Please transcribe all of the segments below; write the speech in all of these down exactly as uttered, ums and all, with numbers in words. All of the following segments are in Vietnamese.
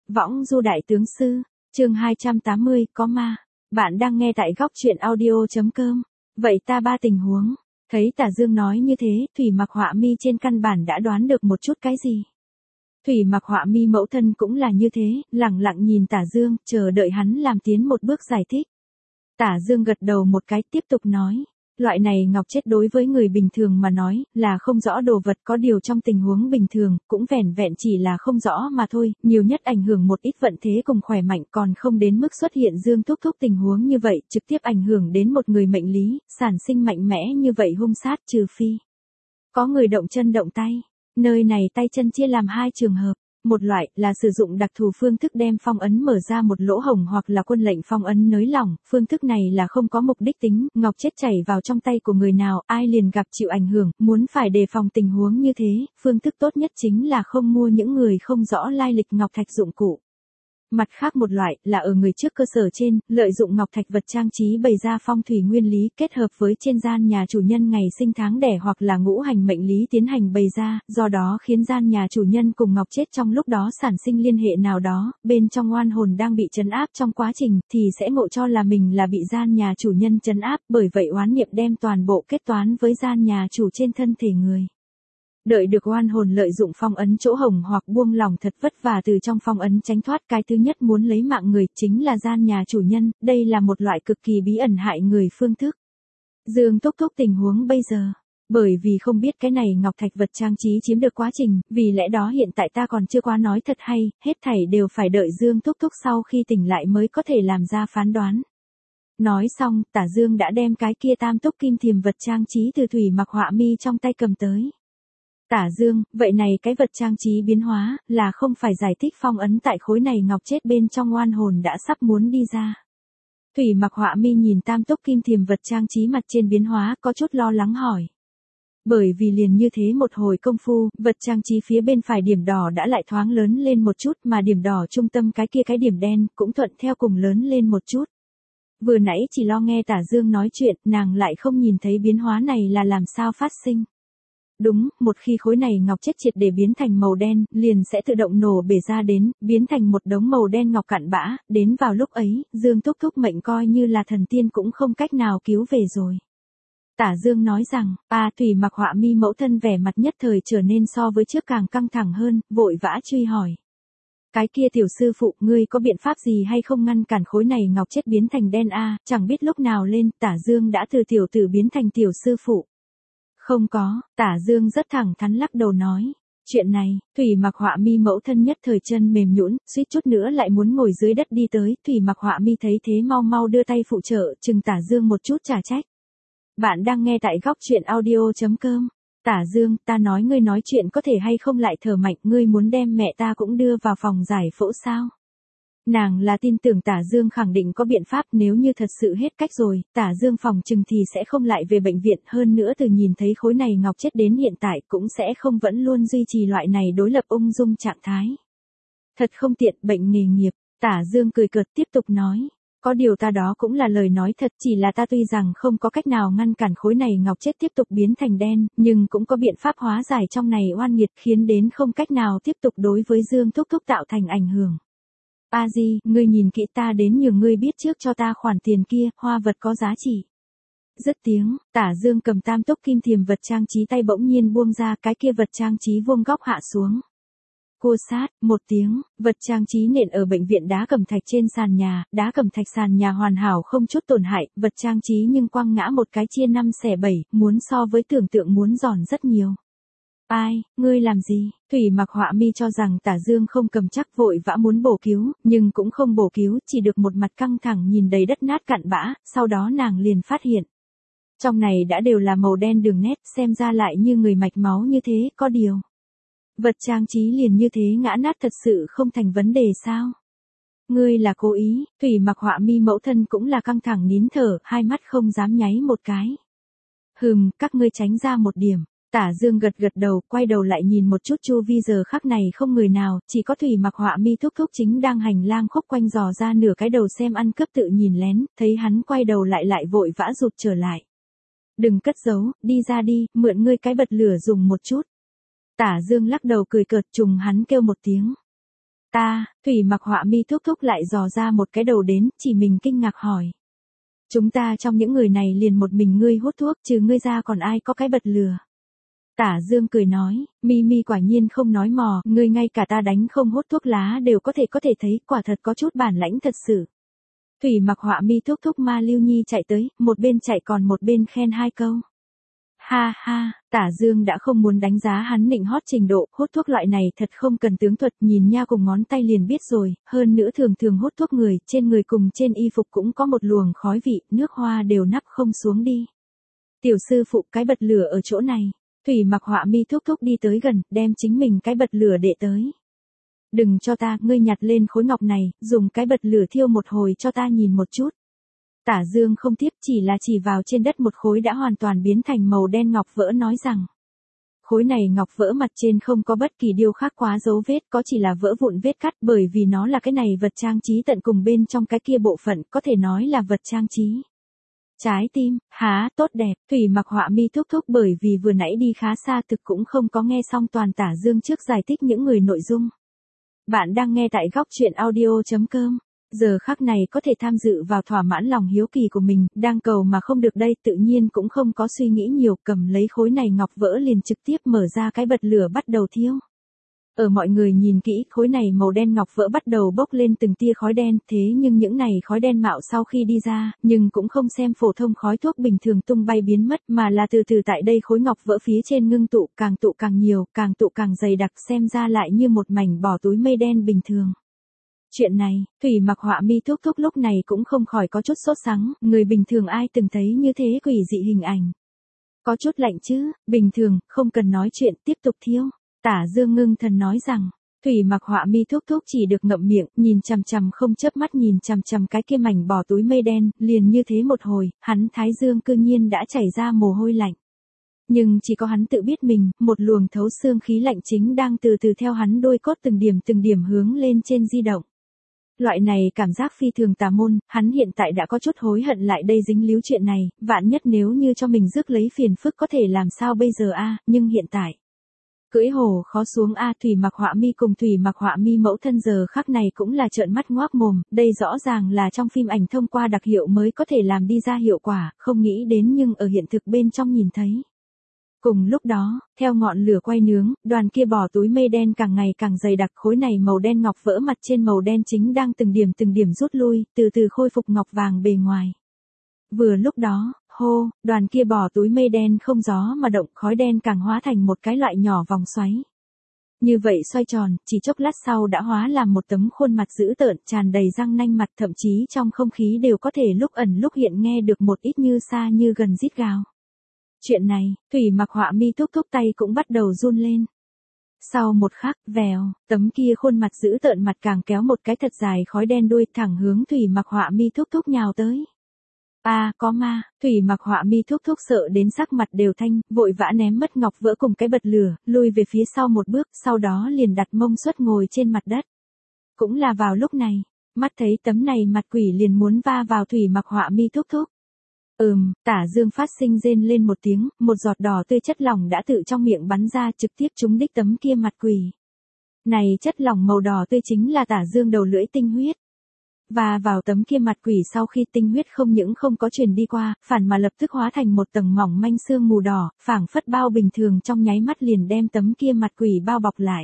Võng du đại tướng sư, chương hai trăm tám mươi, có ma. Bạn đang nghe tại góc truyện audio chấm com. Vậy ta ba tình huống. Thấy Tả Dương nói như thế, Thủy Mặc Họa Mi trên căn bản đã đoán được một chút cái gì. Thủy Mặc Họa Mi mẫu thân cũng là như thế, lặng lặng nhìn Tả Dương, chờ đợi hắn làm tiến một bước giải thích. Tả Dương gật đầu một cái tiếp tục nói. Loại này ngọc chết đối với người bình thường mà nói, là không rõ đồ vật, có điều trong tình huống bình thường, cũng vẻn vẹn chỉ là không rõ mà thôi, nhiều nhất ảnh hưởng một ít vận thế cùng khỏe mạnh, còn không đến mức xuất hiện Dương thúc thúc tình huống như vậy, trực tiếp ảnh hưởng đến một người mệnh lý, sản sinh mạnh mẽ như vậy hung sát, trừ phi có người động chân động tay. Nơi này tay chân chia làm hai trường hợp. Một loại là sử dụng đặc thù phương thức đem phong ấn mở ra một lỗ hổng hoặc là quân lệnh phong ấn nới lỏng, phương thức này là không có mục đích tính, ngọc chết chảy vào trong tay của người nào, ai liền gặp chịu ảnh hưởng, muốn phải đề phòng tình huống như thế, phương thức tốt nhất chính là không mua những người không rõ lai lịch ngọc thạch dụng cụ. Mặt khác một loại là ở người trước cơ sở trên, lợi dụng ngọc thạch vật trang trí bày ra phong thủy nguyên lý kết hợp với trên gian nhà chủ nhân ngày sinh tháng đẻ hoặc là ngũ hành mệnh lý tiến hành bày ra, do đó khiến gian nhà chủ nhân cùng ngọc chết trong lúc đó sản sinh liên hệ nào đó, bên trong oan hồn đang bị trấn áp trong quá trình thì sẽ ngộ cho là mình là bị gian nhà chủ nhân trấn áp, bởi vậy oán niệm đem toàn bộ kết toán với gian nhà chủ trên thân thể người. Đợi được oan hồn lợi dụng phong ấn chỗ hổng hoặc buông lỏng thật vất vả từ trong phong ấn tránh thoát, cái thứ nhất muốn lấy mạng người chính là gian nhà chủ nhân, đây là một loại cực kỳ bí ẩn hại người phương thức. Dương thúc thúc tình huống bây giờ, bởi vì không biết cái này ngọc thạch vật trang trí chiếm được quá trình, vì lẽ đó hiện tại ta còn chưa quá nói thật hay, hết thảy đều phải đợi Dương thúc thúc sau khi tỉnh lại mới có thể làm ra phán đoán. Nói xong, Tả Dương đã đem cái kia tam túc kim thiềm vật trang trí từ Thủy Mặc Họa Mi trong tay cầm tới. Tả Dương, vậy này cái vật trang trí biến hóa, là không phải giải thích phong ấn tại khối này ngọc chết bên trong oan hồn đã sắp muốn đi ra. Thủy Mặc Họa Mi nhìn tam túc kim thiềm vật trang trí mặt trên biến hóa, có chút lo lắng hỏi. Bởi vì liền như thế một hồi công phu, vật trang trí phía bên phải điểm đỏ đã lại thoáng lớn lên một chút, mà điểm đỏ trung tâm cái kia cái điểm đen, cũng thuận theo cùng lớn lên một chút. Vừa nãy chỉ lo nghe Tả Dương nói chuyện, nàng lại không nhìn thấy biến hóa này là làm sao phát sinh. Đúng, một khi khối này ngọc chết triệt để biến thành màu đen, liền sẽ tự động nổ bể ra đến, biến thành một đống màu đen ngọc cặn bã, đến vào lúc ấy, Dương thúc thúc mệnh coi như là thần tiên cũng không cách nào cứu về rồi. Tả Dương nói rằng, a Thủy Mặc Họa Mi mẫu thân vẻ mặt nhất thời trở nên so với trước càng căng thẳng hơn, vội vã truy hỏi. Cái kia tiểu sư phụ, ngươi có biện pháp gì hay không ngăn cản khối này ngọc chết biến thành đen a? Chẳng biết lúc nào lên, Tả Dương đã từ tiểu tử biến thành tiểu sư phụ. Không có, Tả Dương rất thẳng thắn lắc đầu nói. Chuyện này, Thủy Mặc Họa Mi mẫu thân nhất thời chân mềm nhũn, suýt chút nữa lại muốn ngồi dưới đất đi tới, Thủy Mặc Họa Mi thấy thế mau mau đưa tay phụ trợ, chừng Tả Dương một chút trả trách. Bạn đang nghe tại góc truyện audio chấm com. Tả Dương, ta nói ngươi nói chuyện có thể hay không lại thở mạnh, ngươi muốn đem mẹ ta cũng đưa vào phòng giải phẫu sao? Nàng là tin tưởng Tả Dương khẳng định có biện pháp, nếu như thật sự hết cách rồi, Tả Dương phòng chừng thì sẽ không lại về bệnh viện, hơn nữa từ nhìn thấy khối này ngọc chết đến hiện tại cũng sẽ không vẫn luôn duy trì loại này đối lập ung dung trạng thái. Thật không tiện, bệnh nghề nghiệp, Tả Dương cười cợt tiếp tục nói. Có điều ta đó cũng là lời nói thật, chỉ là ta tuy rằng không có cách nào ngăn cản khối này ngọc chết tiếp tục biến thành đen, nhưng cũng có biện pháp hóa giải trong này oan nghiệt khiến đến không cách nào tiếp tục đối với Dương thúc thúc tạo thành ảnh hưởng. A Di, ngươi nhìn kỹ ta đến nhường ngươi biết trước cho ta khoản tiền kia, hoa vật có giá trị. Dứt tiếng, Tả Dương cầm tam túc kim thiềm vật trang trí tay bỗng nhiên buông ra, cái kia vật trang trí vuông góc hạ xuống. Cua sát, một tiếng, vật trang trí nện ở bệnh viện đá cẩm thạch trên sàn nhà, đá cẩm thạch sàn nhà hoàn hảo không chút tổn hại, vật trang trí nhưng quăng ngã một cái chia năm xẻ bảy, muốn so với tưởng tượng muốn giòn rất nhiều. Ai, ngươi làm gì? Thủy Mặc Họa Mi cho rằng Tả Dương không cầm chắc, vội vã muốn bổ cứu, nhưng cũng không bổ cứu, chỉ được một mặt căng thẳng nhìn đầy đất nát cặn bã, sau đó nàng liền phát hiện. Trong này đã đều là màu đen đường nét, xem ra lại như người mạch máu như thế, có điều. Vật trang trí liền như thế ngã nát thật sự không thành vấn đề sao? Ngươi là cố ý, Thủy Mặc Họa Mi mẫu thân cũng là căng thẳng nín thở, hai mắt không dám nháy một cái. Hừm, các ngươi tránh ra một điểm. Tả Dương gật gật đầu, quay đầu lại nhìn một chút chu vi giờ khắc này không người nào, chỉ có Thủy Mặc Họa Mi thúc thúc chính đang hành lang khúc quanh dò ra nửa cái đầu xem ăn cướp tự nhìn lén, thấy hắn quay đầu lại lại vội vã rụt trở lại. Đừng cất giấu, đi ra đi, mượn ngươi cái bật lửa dùng một chút. Tả Dương lắc đầu cười cợt, trùng hắn kêu một tiếng. Ta, Thủy Mặc Họa Mi thúc thúc lại dò ra một cái đầu đến, chỉ mình kinh ngạc hỏi. Chúng ta trong những người này liền một mình ngươi hút thuốc, trừ ngươi ra còn ai có cái bật lửa. Tả Dương cười nói, Mi Mi quả nhiên không nói mò, ngươi ngay cả ta đánh không hút thuốc lá đều có thể có thể thấy, quả thật có chút bản lãnh thật sự. Thủy Mặc Họa Mi thúc thúc Ma Lưu Nhi chạy tới, một bên chạy còn một bên khen hai câu. Ha ha, Tả Dương đã không muốn đánh giá hắn nịnh hót trình độ, hút thuốc loại này thật không cần tướng thuật, nhìn nha cùng ngón tay liền biết rồi, hơn nữa thường thường hút thuốc người, trên người cùng trên y phục cũng có một luồng khói vị, nước hoa đều nắp không xuống đi. Tiểu sư phụ, cái bật lửa ở chỗ này. Thủy Mặc Họa Mi thúc thúc đi tới gần, đem chính mình cái bật lửa đệ tới. Đừng cho ta, ngươi nhặt lên khối ngọc này, dùng cái bật lửa thiêu một hồi cho ta nhìn một chút. Tả Dương không tiếp, chỉ là chỉ vào trên đất một khối đã hoàn toàn biến thành màu đen ngọc vỡ nói rằng. Khối này ngọc vỡ mặt trên không có bất kỳ điều khác quá dấu vết, có chỉ là vỡ vụn vết cắt, bởi vì nó là cái này vật trang trí tận cùng bên trong cái kia bộ phận, có thể nói là vật trang trí. Trái tim, há, tốt đẹp, Thủy Mặc Họa Mi thúc thúc bởi vì vừa nãy đi khá xa thực cũng không có nghe xong toàn Tả Dương trước giải thích những người nội dung. Bạn đang nghe tại góc truyện audio chấm com. Giờ khắc này có thể tham dự vào thỏa mãn lòng hiếu kỳ của mình, đang cầu mà không được đây, tự nhiên cũng không có suy nghĩ nhiều, cầm lấy khối này ngọc vỡ liền trực tiếp mở ra cái bật lửa bắt đầu thiêu. Ở mọi người nhìn kỹ, khối này màu đen ngọc vỡ bắt đầu bốc lên từng tia khói đen, thế nhưng những này khói đen mạo sau khi đi ra, nhưng cũng không xem phổ thông khói thuốc bình thường tung bay biến mất, mà là từ từ tại đây khối ngọc vỡ phía trên ngưng tụ, càng tụ càng nhiều, càng tụ càng dày đặc, xem ra lại như một mảnh bỏ túi mây đen bình thường. Chuyện này, Thủy Mặc Họa Mi thúc thúc lúc này cũng không khỏi có chút sốt sắng, người bình thường ai từng thấy như thế quỷ dị hình ảnh. Có chút lạnh chứ, bình thường, không cần nói chuyện, tiếp tục thiêu. Tả Dương ngưng thần nói rằng, Thủy Mặc Họa Mi thúc thúc chỉ được ngậm miệng, nhìn chằm chằm không chớp mắt nhìn chằm chằm cái kia mảnh bỏ túi mây đen, liền như thế một hồi, hắn thái dương cư nhiên đã chảy ra mồ hôi lạnh. Nhưng chỉ có hắn tự biết mình, một luồng thấu xương khí lạnh chính đang từ từ theo hắn đôi cốt từng điểm từng điểm hướng lên trên di động. Loại này cảm giác phi thường tà môn, hắn hiện tại đã có chút hối hận lại đây dính líu chuyện này, vạn nhất nếu như cho mình rước lấy phiền phức có thể làm sao bây giờ a, nhưng hiện tại. Cưỡi hổ khó xuống a, Thủy Mặc Họa Mi cùng Thủy Mặc Họa Mi mẫu thân giờ khắc này cũng là trợn mắt ngoác mồm, đây rõ ràng là trong phim ảnh thông qua đặc hiệu mới có thể làm đi ra hiệu quả, không nghĩ đến nhưng ở hiện thực bên trong nhìn thấy. Cùng lúc đó, theo ngọn lửa quay nướng, đoàn kia bỏ túi mây đen càng ngày càng dày đặc, khối này màu đen ngọc vỡ mặt trên màu đen chính đang từng điểm từng điểm rút lui, từ từ khôi phục ngọc vàng bề ngoài. Vừa lúc đó, hô, đoàn kia bỏ túi mây đen không gió mà động, khói đen càng hóa thành một cái loại nhỏ vòng xoáy. Như vậy xoay tròn, chỉ chốc lát sau đã hóa làm một tấm khuôn mặt dữ tợn, tràn đầy răng nanh mặt, thậm chí trong không khí đều có thể lúc ẩn lúc hiện nghe được một ít như xa như gần rít gào. Chuyện này, Thủy Mặc Họa Mi thúc thúc tay cũng bắt đầu run lên. Sau một khắc, vèo, tấm kia khuôn mặt dữ tợn mặt càng kéo một cái thật dài khói đen đuôi thẳng hướng Thủy Mặc Họa Mi thúc thúc nhào tới. A, à, có ma, Thủy Mặc Họa Mi thúc thúc sợ đến sắc mặt đều thanh, vội vã ném mất ngọc vỡ cùng cái bật lửa, lui về phía sau một bước, sau đó liền đặt mông suất ngồi trên mặt đất. Cũng là vào lúc này, mắt thấy tấm này mặt quỷ liền muốn va vào Thủy Mặc Họa Mi thúc thúc. Ừm, Tả Dương phát sinh rên lên một tiếng, một giọt đỏ tươi chất lỏng đã tự trong miệng bắn ra trực tiếp trúng đích tấm kia mặt quỷ. Này chất lỏng màu đỏ tươi chính là Tả Dương đầu lưỡi tinh huyết. Và vào tấm kia mặt quỷ sau khi tinh huyết không những không có truyền đi qua, phản mà lập tức hóa thành một tầng mỏng manh sương mù đỏ, phảng phất bao bình thường trong nháy mắt liền đem tấm kia mặt quỷ bao bọc lại.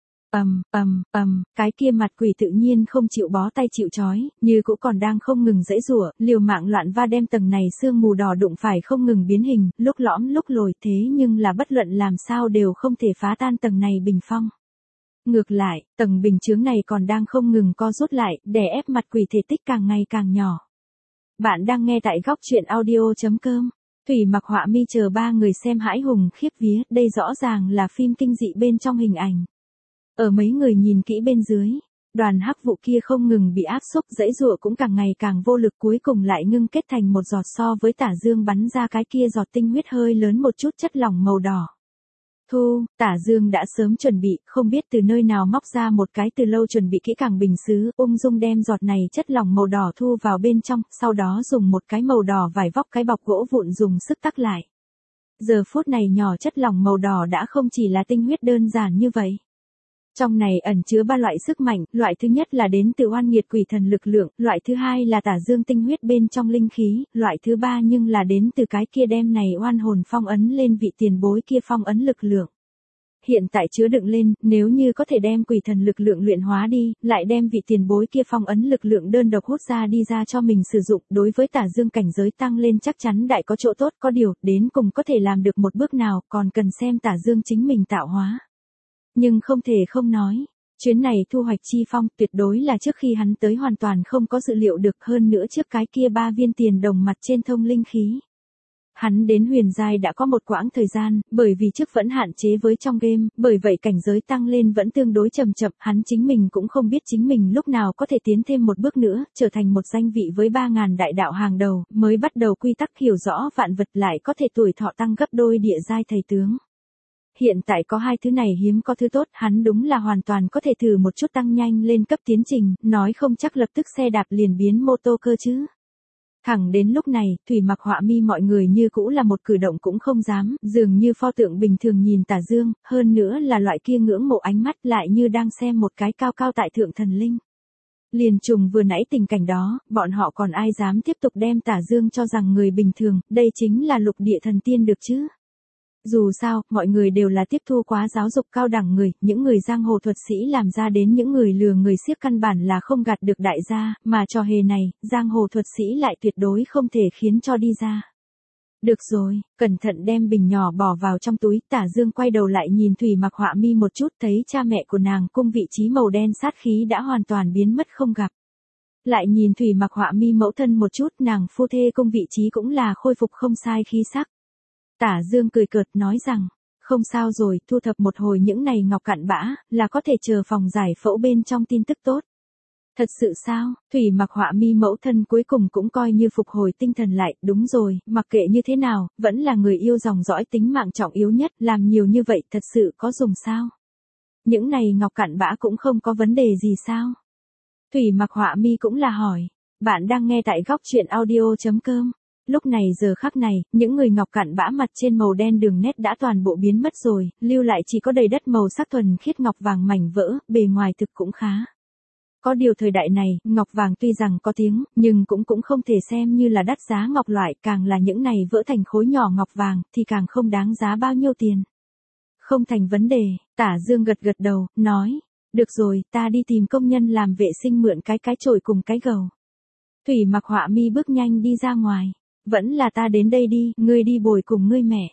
Ầm, ầm, ầm, cái kia mặt quỷ tự nhiên không chịu bó tay chịu trói, như cũng còn đang không ngừng giãy giụa, liều mạng loạn va đem tầng này sương mù đỏ đụng phải không ngừng biến hình, lúc lõm lúc lồi, thế nhưng là bất luận làm sao đều không thể phá tan tầng này bình phong. Ngược lại, tầng bình chướng này còn đang không ngừng co rút lại, đè ép mặt quỷ thể tích càng ngày càng nhỏ. Bạn đang nghe tại góc truyện audio chấm com. Thủy Mặc Họa Mi chờ ba người xem hãi hùng khiếp vía, đây rõ ràng là phim kinh dị bên trong hình ảnh. Ở mấy người nhìn kỹ bên dưới, đoàn hắc vụ kia không ngừng bị áp xúc, giãy giụa cũng càng ngày càng vô lực, cuối cùng lại ngưng kết thành một giọt so với Tả Dương bắn ra cái kia giọt tinh huyết hơi lớn một chút chất lỏng màu đỏ. Thu, Tả Dương đã sớm chuẩn bị, không biết từ nơi nào móc ra một cái từ lâu chuẩn bị kỹ càng bình sứ, ung dung đem giọt này chất lỏng màu đỏ thu vào bên trong, sau đó dùng một cái màu đỏ vải vóc cái bọc gỗ vụn dùng sức tắc lại. Giờ phút này nhỏ chất lỏng màu đỏ đã không chỉ là tinh huyết đơn giản như vậy. Trong này ẩn chứa ba loại sức mạnh, loại thứ nhất là đến từ oan nghiệt quỷ thần lực lượng, loại thứ hai là tả dương tinh huyết bên trong linh khí, loại thứ ba nhưng là đến từ cái kia đem này oan hồn phong ấn lên vị tiền bối kia phong ấn lực lượng. Hiện tại chứa đựng lên, nếu như có thể đem quỷ thần lực lượng luyện hóa đi, lại đem vị tiền bối kia phong ấn lực lượng đơn độc hút ra đi ra cho mình sử dụng, đối với tả dương cảnh giới tăng lên chắc chắn đại có chỗ tốt, có điều, đến cùng có thể làm được một bước nào, còn cần xem tả dương chính mình tạo hóa. Nhưng không thể không nói, chuyến này thu hoạch chi phong tuyệt đối là trước khi hắn tới hoàn toàn không có dự liệu được, hơn nữa trước cái kia ba viên tiền đồng mặt trên thông linh khí. Hắn đến huyền giai đã có một quãng thời gian, bởi vì trước vẫn hạn chế với trong game, bởi vậy cảnh giới tăng lên vẫn tương đối chậm chậm, hắn chính mình cũng không biết chính mình lúc nào có thể tiến thêm một bước nữa, trở thành một danh vị với ba ngàn đại đạo hàng đầu, mới bắt đầu quy tắc hiểu rõ vạn vật lại có thể tuổi thọ tăng gấp đôi địa giai thầy tướng. Hiện tại có hai thứ này hiếm có thứ tốt, hắn đúng là hoàn toàn có thể thử một chút tăng nhanh lên cấp tiến trình, nói không chắc lập tức xe đạp liền biến mô tô cơ chứ. Thẳng đến lúc này, Thủy Mặc Họa Mi mọi người như cũ là một cử động cũng không dám, dường như pho tượng bình thường nhìn Tả Dương, hơn nữa là loại kia ngưỡng mộ ánh mắt lại như đang xem một cái cao cao tại thượng thần linh. Liền trùng vừa nãy tình cảnh đó, bọn họ còn ai dám tiếp tục đem Tả Dương cho rằng người bình thường, đây chính là lục địa thần tiên được chứ. Dù sao, mọi người đều là tiếp thu quá giáo dục cao đẳng người, những người giang hồ thuật sĩ làm ra đến những người lừa người siếc căn bản là không gạt được đại gia, mà trò hề này, giang hồ thuật sĩ lại tuyệt đối không thể khiến cho đi ra. Được rồi, cẩn thận đem bình nhỏ bỏ vào trong túi, Tả Dương quay đầu lại nhìn Thủy Mặc Họa Mi một chút, thấy cha mẹ của nàng cung vị trí màu đen sát khí đã hoàn toàn biến mất không gặp. Lại nhìn Thủy Mặc Họa Mi mẫu thân một chút, nàng phu thê cung vị trí cũng là khôi phục không sai khí sắc. Tả Dương cười cợt nói rằng, không sao rồi, thu thập một hồi những này ngọc cặn bã, là có thể chờ phòng giải phẫu bên trong tin tức tốt. Thật sự sao, Thủy Mặc Họa Mi mẫu thân cuối cùng cũng coi như phục hồi tinh thần lại, đúng rồi, mặc kệ như thế nào, vẫn là người yêu dòng dõi tính mạng trọng yếu nhất, làm nhiều như vậy thật sự có dùng sao? Những này ngọc cặn bã cũng không có vấn đề gì sao? Thủy Mặc Họa Mi cũng là hỏi, bạn đang nghe tại góc truyện audio chấm com. Lúc này giờ khắc này, những người ngọc cặn bã mặt trên màu đen đường nét đã toàn bộ biến mất rồi, lưu lại chỉ có đầy đất màu sắc thuần khiết ngọc vàng mảnh vỡ, bề ngoài thực cũng khá. Có điều thời đại này, ngọc vàng tuy rằng có tiếng, nhưng cũng cũng không thể xem như là đắt giá ngọc loại, càng là những này vỡ thành khối nhỏ ngọc vàng, thì càng không đáng giá bao nhiêu tiền. Không thành vấn đề, Tả Dương gật gật đầu, nói, được rồi, ta đi tìm công nhân làm vệ sinh mượn cái cái chổi cùng cái gầu. Thủy Mặc Họa Mi bước nhanh đi ra ngoài. Vẫn là ta đến đây đi, ngươi đi bồi cùng ngươi mẹ.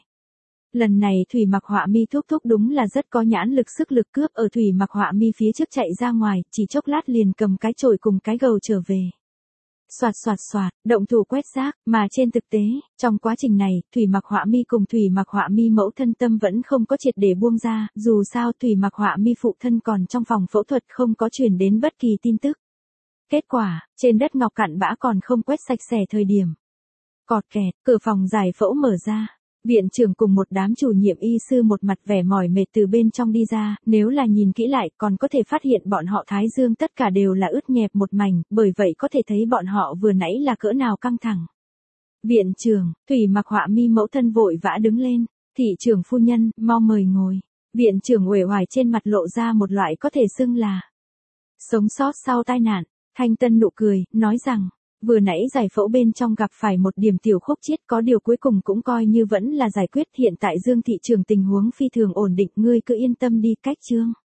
Lần này Thủy Mặc Họa Mi thúc thúc đúng là rất có nhãn lực sức lực cướp ở Thủy Mặc Họa Mi phía trước chạy ra ngoài, chỉ chốc lát liền cầm cái chổi cùng cái gầu trở về. Soạt soạt soạt, động thủ quét rác, mà trên thực tế, trong quá trình này, Thủy Mặc Họa Mi cùng Thủy Mặc Họa Mi mẫu thân tâm vẫn không có triệt để buông ra, dù sao Thủy Mặc Họa Mi phụ thân còn trong phòng phẫu thuật không có truyền đến bất kỳ tin tức. Kết quả, trên đất ngọc cặn bã còn không quét sạch sẽ thời điểm. Cọt kẹt, cửa phòng giải phẫu mở ra. Viện trưởng cùng một đám chủ nhiệm y sư một mặt vẻ mỏi mệt từ bên trong đi ra, nếu là nhìn kỹ lại còn có thể phát hiện bọn họ thái dương tất cả đều là ướt nhẹp một mảnh, bởi vậy có thể thấy bọn họ vừa nãy là cỡ nào căng thẳng. Viện trưởng, Thủy Mặc Họa Mi mẫu thân vội vã đứng lên, thị trưởng phu nhân, mau mời ngồi. Viện trưởng uể oải trên mặt lộ ra một loại có thể xưng là sống sót sau tai nạn, thanh tân nụ cười, nói rằng, vừa nãy giải phẫu bên trong gặp phải một điểm tiểu khúc chiết, có điều cuối cùng cũng coi như vẫn là giải quyết, hiện tại Dương thị trường tình huống phi thường ổn định, ngươi cứ yên tâm đi. Cách Trương